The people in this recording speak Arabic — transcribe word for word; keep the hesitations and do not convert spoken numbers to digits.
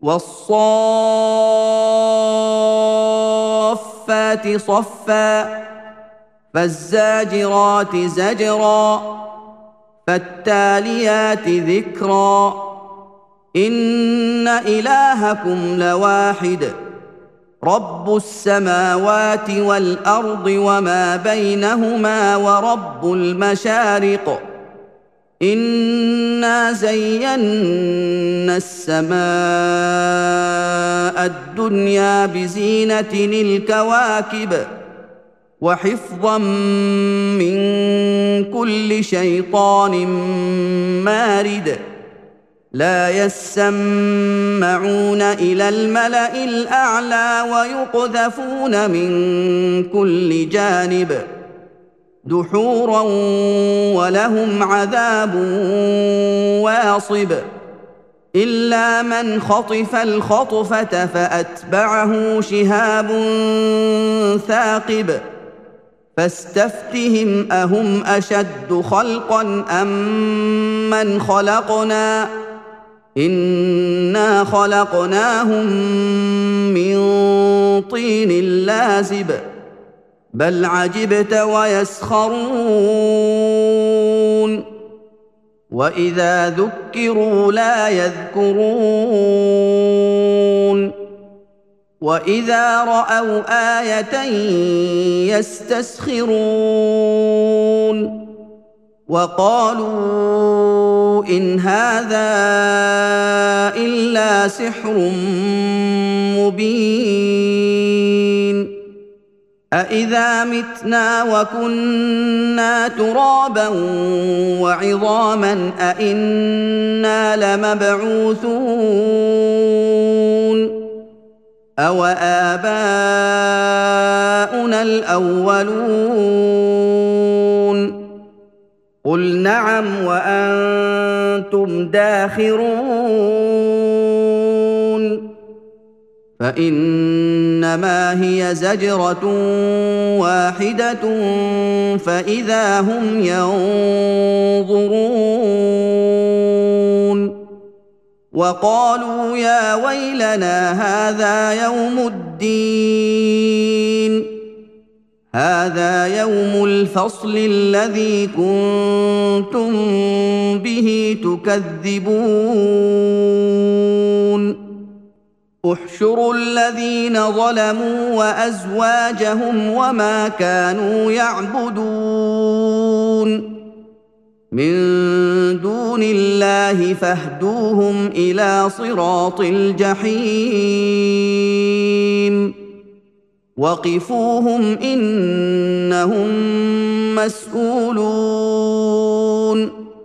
والصافات صفا فالزاجرات زجرا فالتاليات ذكرا إن إلهكم لواحد رب السماوات والأرض وما بينهما ورب المشارق إنا زينا السماء الدنيا بزينة الكواكب وحفظا من كل شيطان مارد لا يسمعون إلى الملأ الأعلى ويقذفون من كل جانب دحورا ولهم عذاب واصب إلا من خطف الخطفة فأتبعه شهاب ثاقب فاستفتهم أهم أشد خلقا أم من خلقنا إنا خلقناهم من طين لازب بل عجبت ويسخرون وإذا ذكروا لا يذكرون وإذا رأوا آية يستسخرون وقالوا إن هذا إلا سحر مبين أإذا متنا وكنا ترابا وعظاما أإنا لمبعوثون أو آباؤنا الأولون قل نعم وأنتم داخرون فإنما هي زجرة واحدة فإذا هم ينظرون وقالوا يا ويلنا هذا يوم الدين هذا يوم الفصل الذي كنتم به تكذبون احشروا الذين ظلموا وأزواجهم وما كانوا يعبدون من دون الله فاهدوهم إلى صراط الجحيم وقفوهم إنهم مسؤولون